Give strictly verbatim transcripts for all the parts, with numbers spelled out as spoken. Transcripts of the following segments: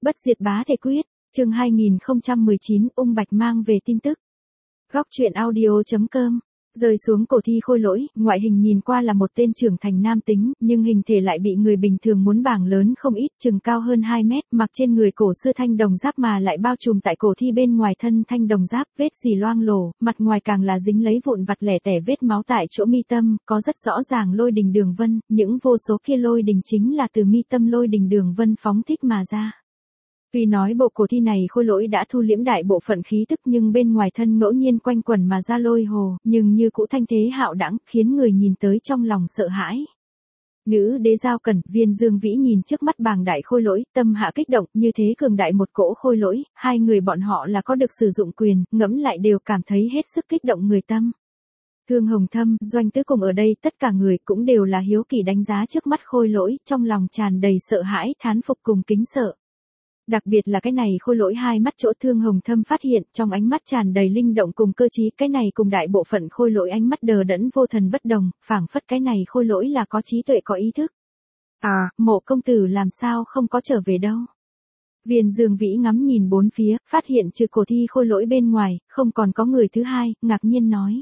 Bất diệt bá thể quyết, chương hai nghìn không trăm mười chín, ung bạch mang về tin tức. Góc truyện audio chấm com. Rơi xuống cổ thi khôi lỗi, ngoại hình nhìn qua là một tên trưởng thành nam tính, nhưng hình thể lại bị người bình thường muốn bảng lớn không ít, chừng cao hơn hai mét, mặc trên người cổ xưa thanh đồng giáp mà lại bao trùm tại cổ thi bên ngoài thân thanh đồng giáp, vết dì loang lổ, mặt ngoài càng là dính lấy vụn vặt lẻ tẻ vết máu tại chỗ mi tâm, có rất rõ ràng lôi đình đường vân, những vô số kia lôi đình chính là từ mi tâm lôi đình đường vân phóng thích mà ra. Tuy nói bộ cổ thi này khôi lỗi đã thu liễm đại bộ phận khí tức nhưng bên ngoài thân ngẫu nhiên quanh quẩn mà ra lôi hồ, nhưng như cũ thanh thế hạo đẳng, khiến người nhìn tới trong lòng sợ hãi. Nữ đế Giao Cẩn, Viên Dương Vĩ nhìn trước mắt bàng đại khôi lỗi, tâm hạ kích động, như thế cường đại một cỗ khôi lỗi, hai người bọn họ là có được sử dụng quyền, ngẫm lại đều cảm thấy hết sức kích động người tâm. Thương Hồng Thâm, Doanh Tứ cùng ở đây tất cả người cũng đều là hiếu kỳ đánh giá trước mắt khôi lỗi, trong lòng tràn đầy sợ hãi, thán phục cùng kính sợ. Đặc biệt là cái này khôi lỗi hai mắt chỗ Thương Hồng Thâm phát hiện trong ánh mắt tràn đầy linh động cùng cơ trí, cái này cùng đại bộ phận khôi lỗi ánh mắt đờ đẫn vô thần bất đồng, phảng phất cái này khôi lỗi là có trí tuệ có ý thức. À, Mộ công tử làm sao không có trở về đâu. Viên Dương Vĩ ngắm nhìn bốn phía, phát hiện trừ cổ thi khôi lỗi bên ngoài, không còn có người thứ hai, ngạc nhiên nói.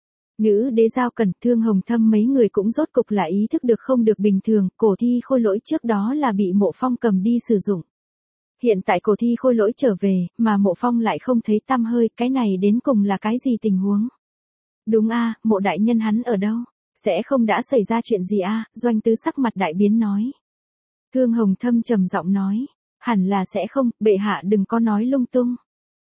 Nữ đế Giao Cẩn, Thương Hồng Thâm mấy người cũng rốt cục là ý thức được không được bình thường, cổ thi khôi lỗi trước đó là bị Mộ Phong cầm đi sử dụng. Hiện tại cổ thi khôi lỗi trở về, mà Mộ Phong lại không thấy tăm hơi, cái này đến cùng là cái gì tình huống? Đúng a, Mộ đại nhân hắn ở đâu? Sẽ không đã xảy ra chuyện gì a? Doanh Tứ sắc mặt đại biến nói. Thương Hồng Thâm trầm giọng nói, hẳn là sẽ không, bệ hạ đừng có nói lung tung.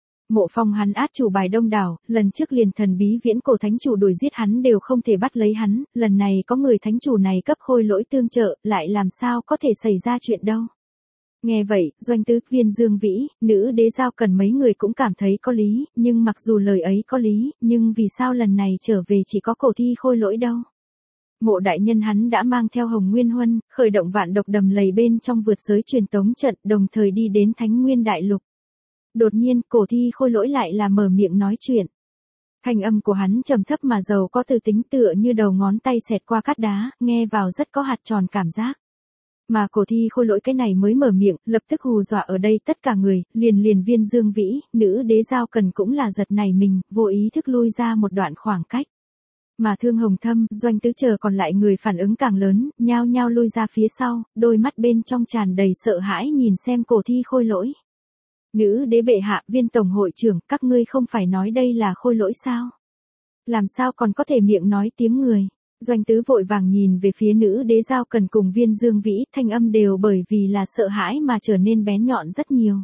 Mộ Phong hắn át chủ bài đông đảo, lần trước liền thần bí viễn cổ thánh chủ đuổi giết hắn đều không thể bắt lấy hắn, lần này có người thánh chủ này cấp khôi lỗi tương trợ, lại làm sao có thể xảy ra chuyện đâu. Nghe vậy, Doanh Tứ, Viên Dương Vĩ, nữ đế Giao Cẩn mấy người cũng cảm thấy có lý, nhưng mặc dù lời ấy có lý, nhưng vì sao lần này trở về chỉ có cổ thi khôi lỗi đâu? Mộ đại nhân hắn đã mang theo Hồng Nguyên Huân, khởi động vạn độc đầm lầy bên trong vượt giới truyền tống trận, đồng thời đi đến Thánh Nguyên Đại Lục. Đột nhiên, cổ thi khôi lỗi lại là mở miệng nói chuyện. Thanh âm của hắn trầm thấp mà giàu có từ tính tựa như đầu ngón tay xẹt qua cát đá, nghe vào rất có hạt tròn cảm giác. Mà cổ thi khôi lỗi cái này mới mở miệng, lập tức hù dọa ở đây tất cả người, liền liền Viên Dương Vĩ, nữ đế Giao Cẩn cũng là giật nảy mình, vô ý thức lui ra một đoạn khoảng cách. Mà Thương Hồng Thâm, Doanh Tứ chờ còn lại người phản ứng càng lớn, nhao nhao lui ra phía sau, đôi mắt bên trong tràn đầy sợ hãi nhìn xem cổ thi khôi lỗi. Nữ đế bệ hạ, Viên tổng hội trưởng, các ngươi không phải nói đây là khôi lỗi sao? Làm sao còn có thể miệng nói tiếng người? Doanh Tứ vội vàng nhìn về phía nữ đế Giao Cẩn cùng Viên Dương Vĩ, thanh âm đều bởi vì là sợ hãi mà trở nên bén nhọn rất nhiều.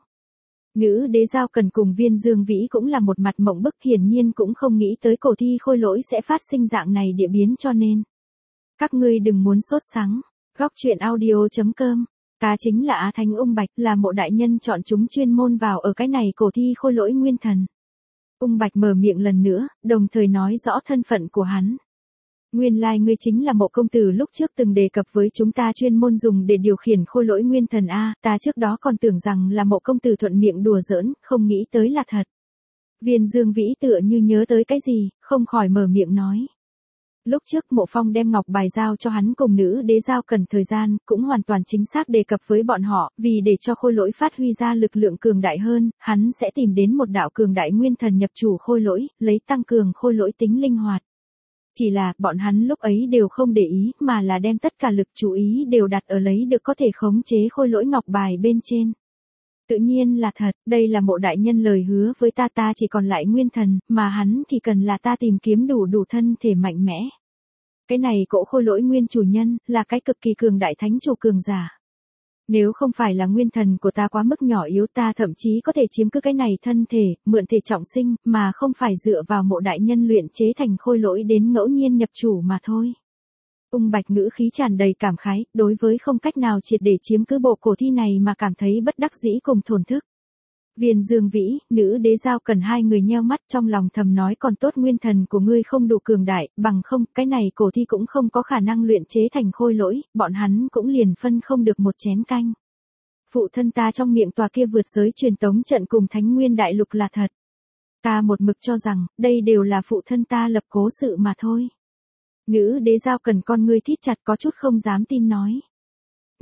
Nữ đế Giao Cẩn cùng Viên Dương Vĩ cũng là một mặt mộng bức, hiển nhiên cũng không nghĩ tới cổ thi khôi lỗi sẽ phát sinh dạng này địa biến cho nên. Các ngươi đừng muốn sốt sắng. Góc truyện audio chấm com. Ta chính là Á Thánh Ung Bạch, là Mộ đại nhân chọn chúng chuyên môn vào ở cái này cổ thi khôi lỗi nguyên thần. Ung Bạch mở miệng lần nữa, đồng thời nói rõ thân phận của hắn. Nguyên lai like ngươi chính là Mộ công tử lúc trước từng đề cập với chúng ta chuyên môn dùng để điều khiển khôi lỗi nguyên thần a, ta trước đó còn tưởng rằng là Mộ công tử thuận miệng đùa giỡn, không nghĩ tới là thật. Viên Dương Vĩ tựa như nhớ tới cái gì, không khỏi mở miệng nói. Lúc trước Mộ Phong đem ngọc bài giao cho hắn cùng nữ đế Giao Cẩn thời gian, cũng hoàn toàn chính xác đề cập với bọn họ, vì để cho khôi lỗi phát huy ra lực lượng cường đại hơn, hắn sẽ tìm đến một đạo cường đại nguyên thần nhập chủ khôi lỗi, lấy tăng cường khôi lỗi tính linh hoạt. Chỉ là, bọn hắn lúc ấy đều không để ý, mà là đem tất cả lực chú ý đều đặt ở lấy được có thể khống chế khôi lỗi ngọc bài bên trên. Tự nhiên là thật, đây là Mộ đại nhân lời hứa với ta, ta chỉ còn lại nguyên thần, mà hắn thì cần là ta tìm kiếm đủ đủ thân thể mạnh mẽ. Cái này cỗ khôi lỗi nguyên chủ nhân, là cái cực kỳ cường đại thánh chủ cường giả. Nếu không phải là nguyên thần của ta quá mức nhỏ yếu, ta thậm chí có thể chiếm cứ cái này thân thể, mượn thể trọng sinh, mà không phải dựa vào Mộ đại nhân luyện chế thành khôi lỗi đến ngẫu nhiên nhập chủ mà thôi. Ung Bạch ngữ khí tràn đầy cảm khái, đối với không cách nào triệt để chiếm cứ bộ cổ thi này mà cảm thấy bất đắc dĩ cùng thổn thức. Viên Dương Vĩ, nữ đế Giao Cẩn hai người nheo mắt trong lòng thầm nói còn tốt nguyên thần của ngươi không đủ cường đại, bằng không, cái này cổ thi cũng không có khả năng luyện chế thành khôi lỗi, bọn hắn cũng liền phân không được một chén canh. Phụ thân ta trong miệng tòa kia vượt giới truyền tống trận cùng Thánh Nguyên Đại Lục là thật. Ta một mực cho rằng, đây đều là phụ thân ta lập cố sự mà thôi. Nữ đế Giao Cẩn con ngươi thít chặt có chút không dám tin nói.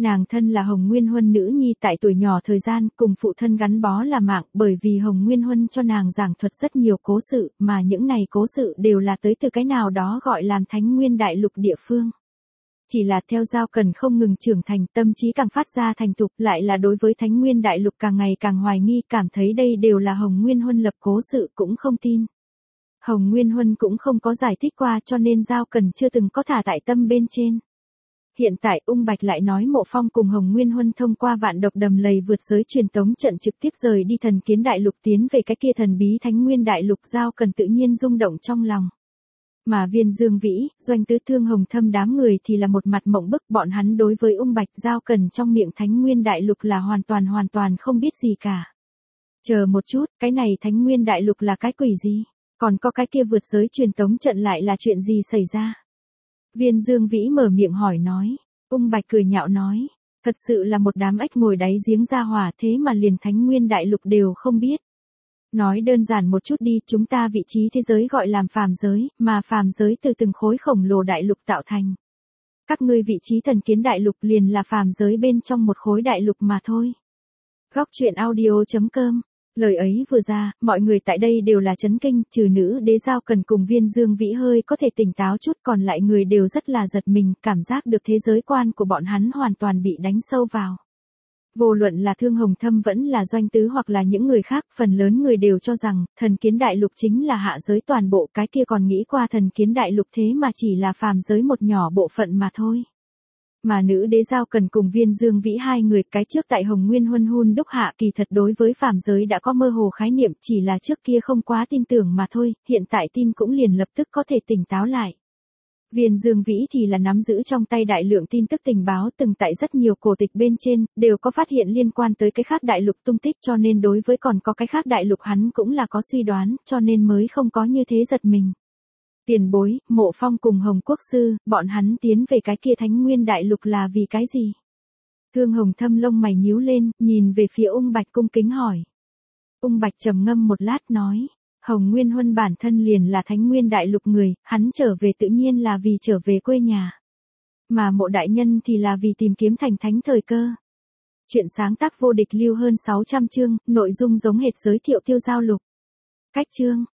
Nàng thân là Hồng Nguyên Huân nữ nhi tại tuổi nhỏ thời gian cùng phụ thân gắn bó là mạng, bởi vì Hồng Nguyên Huân cho nàng giảng thuật rất nhiều cố sự, mà những này cố sự đều là tới từ cái nào đó gọi làm Thánh Nguyên Đại Lục địa phương. Chỉ là theo Giao Cần không ngừng trưởng thành, tâm trí càng phát ra thành thục, lại là đối với Thánh Nguyên Đại Lục càng ngày càng hoài nghi, cảm thấy đây đều là Hồng Nguyên Huân lập cố sự, cũng không tin. Hồng Nguyên Huân cũng không có giải thích qua, cho nên Giao Cần chưa từng có thả tại tâm bên trên. Hiện tại Ung Bạch lại nói Mộ Phong cùng Hồng Nguyên Huân thông qua vạn độc đầm lầy vượt giới truyền tống trận trực tiếp rời đi Thần Kiến Đại Lục tiến về cái kia thần bí Thánh Nguyên Đại Lục. Giao Cần tự nhiên rung động trong lòng. Mà Viên Dương Vĩ, Doanh Tứ Thương Hồng Thâm đám người thì là một mặt mộng bức, bọn hắn đối với Ung Bạch Giao Cần trong miệng Thánh Nguyên Đại Lục là hoàn toàn hoàn toàn không biết gì cả. Chờ một chút, cái này Thánh Nguyên Đại Lục là cái quỷ gì? Còn có cái kia vượt giới truyền tống trận lại là chuyện gì xảy ra? Viên Dương Vĩ mở miệng hỏi nói. Ung Bạch cười nhạo nói. Thật sự là một đám ếch ngồi đáy giếng ra hỏa, thế mà liền Thánh Nguyên Đại Lục đều không biết. Nói đơn giản một chút đi, chúng ta vị trí thế giới gọi làm phàm giới, mà phàm giới từ từng khối khổng lồ đại lục tạo thành. Các ngươi vị trí Thần Kiến Đại Lục liền là phàm giới bên trong một khối đại lục mà thôi. Góc truyện audio chấm com. Lời ấy vừa ra, mọi người tại đây đều là chấn kinh, trừ nữ đế Giao Cần cùng Viên Dương Vĩ hơi có thể tỉnh táo chút, còn lại người đều rất là giật mình, cảm giác được thế giới quan của bọn hắn hoàn toàn bị đánh sâu vào. Vô luận là Thương Hồng Thâm vẫn là Doanh Tứ hoặc là những người khác, phần lớn người đều cho rằng, Thần Kiến Đại Lục chính là hạ giới toàn bộ, cái kia còn nghĩ qua Thần Kiến Đại Lục thế mà chỉ là phàm giới một nhỏ bộ phận mà thôi. Mà nữ đế Giao Cần cùng Viên Dương Vĩ hai người, cái trước tại Hồng Nguyên Huân hun đúc hạ kỳ thật đối với phàm giới đã có mơ hồ khái niệm, chỉ là trước kia không quá tin tưởng mà thôi, hiện tại tin cũng liền lập tức có thể tỉnh táo lại. Viên Dương Vĩ thì là nắm giữ trong tay đại lượng tin tức tình báo, từng tại rất nhiều cổ tịch bên trên, đều có phát hiện liên quan tới cái khác đại lục tung tích, cho nên đối với còn có cái khác đại lục hắn cũng là có suy đoán, cho nên mới không có như thế giật mình. Tiền bối, Mộ Phong cùng Hồng Quốc Sư, bọn hắn tiến về cái kia Thánh Nguyên Đại Lục là vì cái gì? Thương Hồng Thâm lông mày nhíu lên, nhìn về phía Ung Bạch cung kính hỏi. Ung Bạch trầm ngâm một lát nói. Hồng Nguyên Huân bản thân liền là Thánh Nguyên Đại Lục người, hắn trở về tự nhiên là vì trở về quê nhà. Mà Mộ đại nhân thì là vì tìm kiếm thành thánh thời cơ. Chuyện sáng tác vô địch lưu hơn sáu trăm chương, nội dung giống hệt giới thiệu Tiêu Giao Lục. Cách chương